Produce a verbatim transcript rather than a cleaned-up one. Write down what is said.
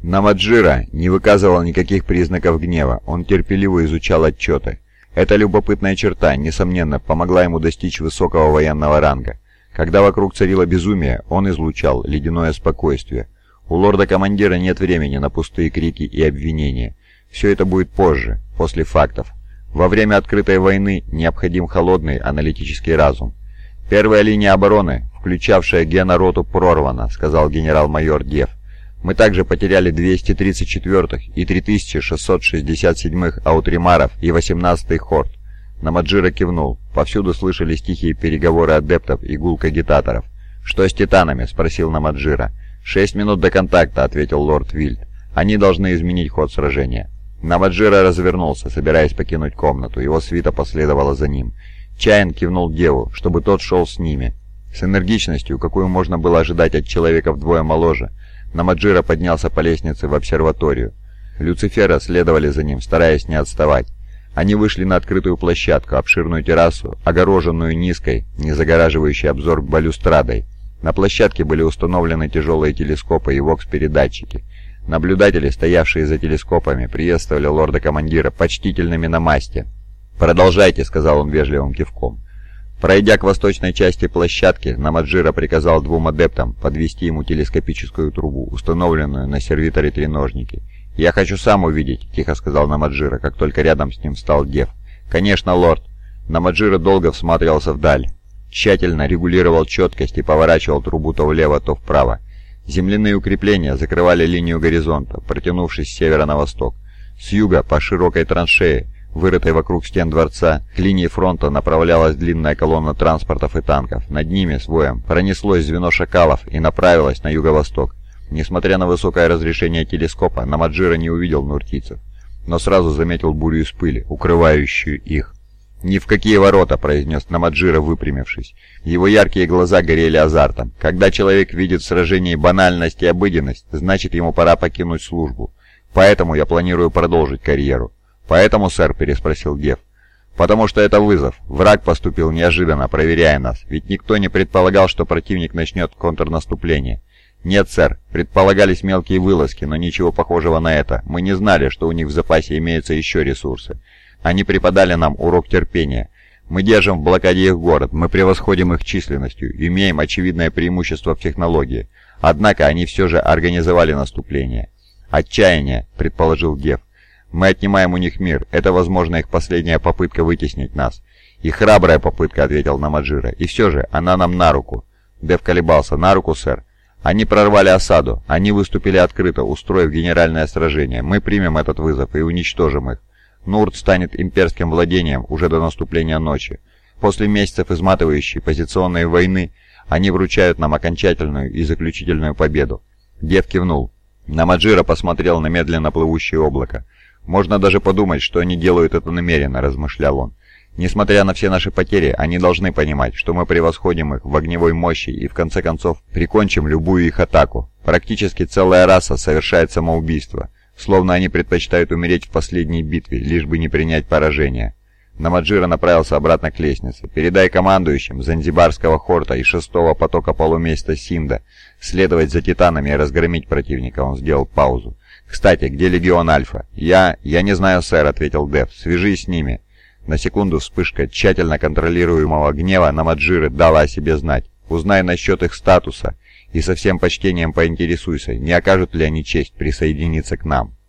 Намаджира не выказывал никаких признаков гнева, он терпеливо изучал отчеты. Эта любопытная черта, несомненно, помогла ему достичь высокого военного ранга. Когда вокруг царило безумие, он излучал ледяное спокойствие. У лорда-командира нет времени на пустые крики и обвинения. Все это будет позже, после фактов. Во время открытой войны необходим холодный аналитический разум. «Первая линия обороны, включавшая генороту, прорвана», — сказал генерал-майор Дев. «Мы также потеряли двести тридцать четвёртых и три тысячи шестьсот шестьдесят седьмых аутримаров и восемнадцатый хорд». Намаджира кивнул. Повсюду слышались тихие переговоры адептов и гулк агитаторов. «Что с титанами?» — спросил Намаджира. «Шесть минут до контакта», — ответил лорд Вильд. «Они должны изменить ход сражения». Намаджира развернулся, собираясь покинуть комнату. Его свита последовала за ним. Чаян кивнул Деву, чтобы тот шел с ними. С энергичностью, какую можно было ожидать от человека вдвое моложе, Намаджира поднялся по лестнице в обсерваторию. Люцифера следовали за ним, стараясь не отставать. Они вышли на открытую площадку, обширную террасу, огороженную низкой, не загораживающей обзор балюстрадой. На площадке были установлены тяжелые телескопы и вокс-передатчики. Наблюдатели, стоявшие за телескопами, приветствовали лорда-командира почтительными намасте. «Продолжайте», — сказал он вежливым кивком. Пройдя к восточной части площадки, Намаджира приказал двум адептам подвести ему телескопическую трубу, установленную на сервиторе треножники. «Я хочу сам увидеть», — тихо сказал Намаджира, как только рядом с ним встал Дев. «Конечно, лорд». Намаджира долго всматривался вдаль, тщательно регулировал четкость и поворачивал трубу то влево, то вправо. Земляные укрепления закрывали линию горизонта, протянувшись с севера на восток. С юга, по широкой траншее, вырытой вокруг стен дворца, к линии фронта направлялась длинная колонна транспортов и танков. Над ними, с воем, пронеслось звено шакалов и направилось на юго-восток. Несмотря на высокое разрешение телескопа, Намаджира не увидел нуртийцев, но сразу заметил бурю из пыли, укрывающую их. «Ни в какие ворота», — произнес Намаджира, выпрямившись. Его яркие глаза горели азартом. Когда человек видит в сражении банальность и обыденность, значит, ему пора покинуть службу. Поэтому я планирую продолжить карьеру. «Поэтому, сэр?» — переспросил Дев. «Потому что это вызов. Враг поступил неожиданно, проверяя нас. Ведь никто не предполагал, что противник начнет контрнаступление». «Нет, сэр. Предполагались мелкие вылазки, но ничего похожего на это. Мы не знали, что у них в запасе имеются еще ресурсы. Они преподали нам урок терпения. Мы держим в блокаде их город, мы превосходим их численностью, имеем очевидное преимущество в технологии. Однако они все же организовали наступление». «Отчаяние», — предположил Дев. «Мы отнимаем у них мир. Это, возможно, их последняя попытка вытеснить нас». «И храбрая попытка», — ответил Намаджира. «И все же она нам на руку». Дев колебался. «На руку, сэр». «Они прорвали осаду. Они выступили открыто, устроив генеральное сражение. Мы примем этот вызов и уничтожим их. Нурт станет имперским владением уже до наступления ночи. После месяцев изматывающей позиционной войны они вручают нам окончательную и заключительную победу». Дев кивнул. Намаджира посмотрел на медленно плывущее облако. «Можно даже подумать, что они делают это намеренно», — размышлял он. «Несмотря на все наши потери, они должны понимать, что мы превосходим их в огневой мощи и в конце концов прикончим любую их атаку. Практически целая раса совершает самоубийство, словно они предпочитают умереть в последней битве, лишь бы не принять поражение». Намаджира направился обратно к лестнице. «Передай командующим Занзибарского хорта и шестого потока полумесяца Синда следовать за титанами и разгромить противника». Он сделал паузу. «Кстати, где легион Альфа?» «Я... я не знаю, сэр», — ответил Дев. «Свяжись с ними». На секунду вспышка тщательно контролируемого гнева Намаджиры дала о себе знать. «Узнай насчет их статуса и со всем почтением поинтересуйся, не окажут ли они честь присоединиться к нам».